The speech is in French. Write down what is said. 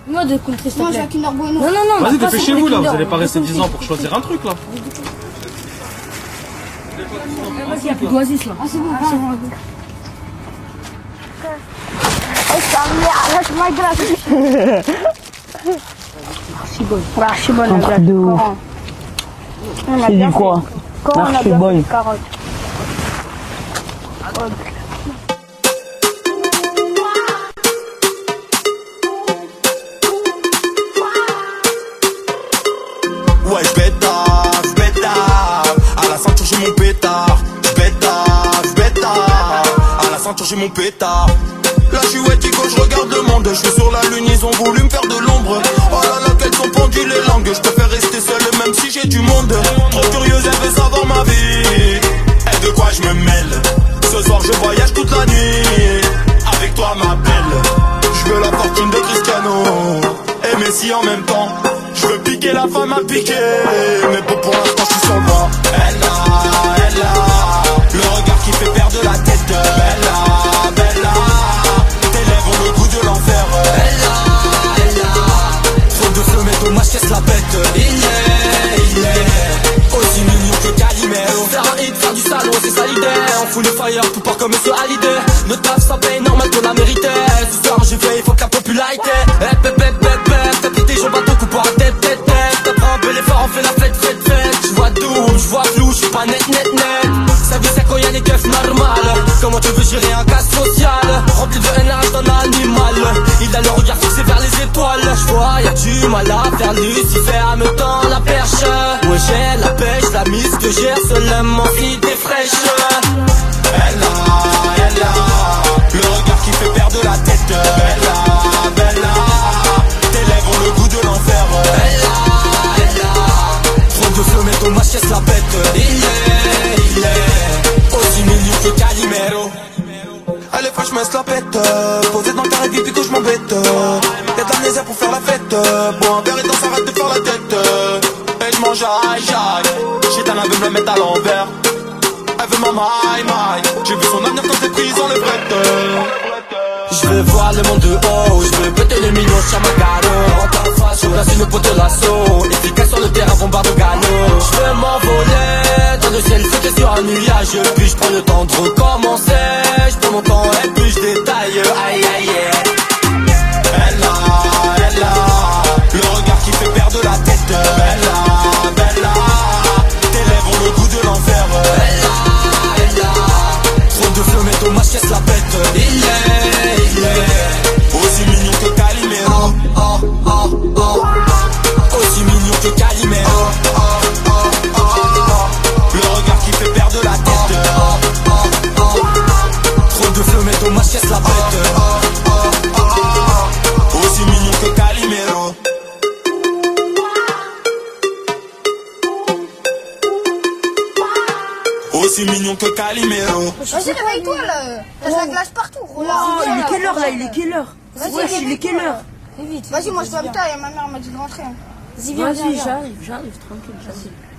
Moi de Country, Moi j'ai un Kinder Bueno. Non, non, non. Vas-y, dépêchez-vous là, vous allez pas rester 10 ans pour choisir un truc là. Vas-y, il y a plus d'oasis là. Ah c'est bon, c'est bon. Lâche-moi grave. Archiboy, la glace. C'est du quoi? Archiboy. Ouais, j'bétave, à la ceinture j'ai mon pétard. J'bétave, à la ceinture j'ai mon pétard. Là je suis wettico, je regarde le monde. Je suis sur la lune, ils ont voulu me faire de l'ombre. Oh là là, qu'elles sont pendues les langues. Je préfère rester seul même si j'ai du monde. Trop curieuse, elle veut savoir ma vie. Et de quoi je me mêle. Ce soir je voyage toute la nuit. Avec toi ma belle. Je veux la fortune de Cristiano et Messi en même temps. Je veux piquer la femme à piquer. Mais bon pour l'instant je suis sans voix. Elle a le regard qui fait perdre la tête. Bella, tes lèvres ont le goût de l'enfer. Elle a trop de feu mais dommage qu'elle se la pète. Il est aussi mignon que Calimero. Faire un hit, faire du salon, c'est ça l'idée. On fout le fire, tout part comme Monsieur Hallyday. Ne taf ça paye normal qu'on la méritait. Ce soir j'ai fait, il faut que la popularité. T'as pété, j'en bats ton coup pour la tête. T'apprends un peu l'effort, on fait la fête. Je vois double, je vois flou, je suis pas net. Ça dit ça quand y'a des keufs normales. Comment tu veux gérer un cas social rempli de haine, reste un animal. Il a le regard fixé vers les étoiles. Je vois, y'a du mal à faire Lucifer à me tendre la perche. Ouais j'ai la pêche, la mise que j'ai seulement idée fraîche. Elle a le regard qui fait perdre la tête. Bella, tes lèvres ont le goût de l'enfer. Elle a trop de feu mais dommage qu'elle se la pète. Il est aussi mignon que Calimero. Allez fraîche mais se la pète. Posé dans le carré puis que je m'embête. Y'a de l'amnésia pour faire la fête. Bois un verre et dans s'arrête de faire la tête. Et je mange aïe. Shit un aveugle me mettre à l'envers. Elle veut ma maille. J'ai vu son avenir quand t'es prise en levrette. Je veux voir le monde de haut. Je veux péter les millions sur ma galop. En ta face, je place une poteau l'assaut. Efficace sur le terrain, bombarde au galop. Je veux m'envoler dans le ciel, c'était sur un nuage. Puis je prends le temps de recommencer. Je prends mon temps et puis je détaille. Aïe. Elle a le regard qui fait perdre la tête. Bella, tes lèvres ont le goût de l'enfer. Elle a trop de feu mais dommage qu'elle se la pète. Il est aussi mignon que Calimero. Aussi mignon que Calimero. Le regard qui fait perdre la tête. Trop de feu mais dommage qu'elle se la pète. Aussi mignon que Calimero. Aussi mignon que Calimero. Vas-y réveille-toi là. T'as de la glace partout. Oh, il est quelle heure là? Il est quelle heure? Wesh, il est quelle heure? Vas-y moi je dois me taire et ma mère m'a dit de rentrer. Vas-y, j'arrive, tranquille, j'arrive.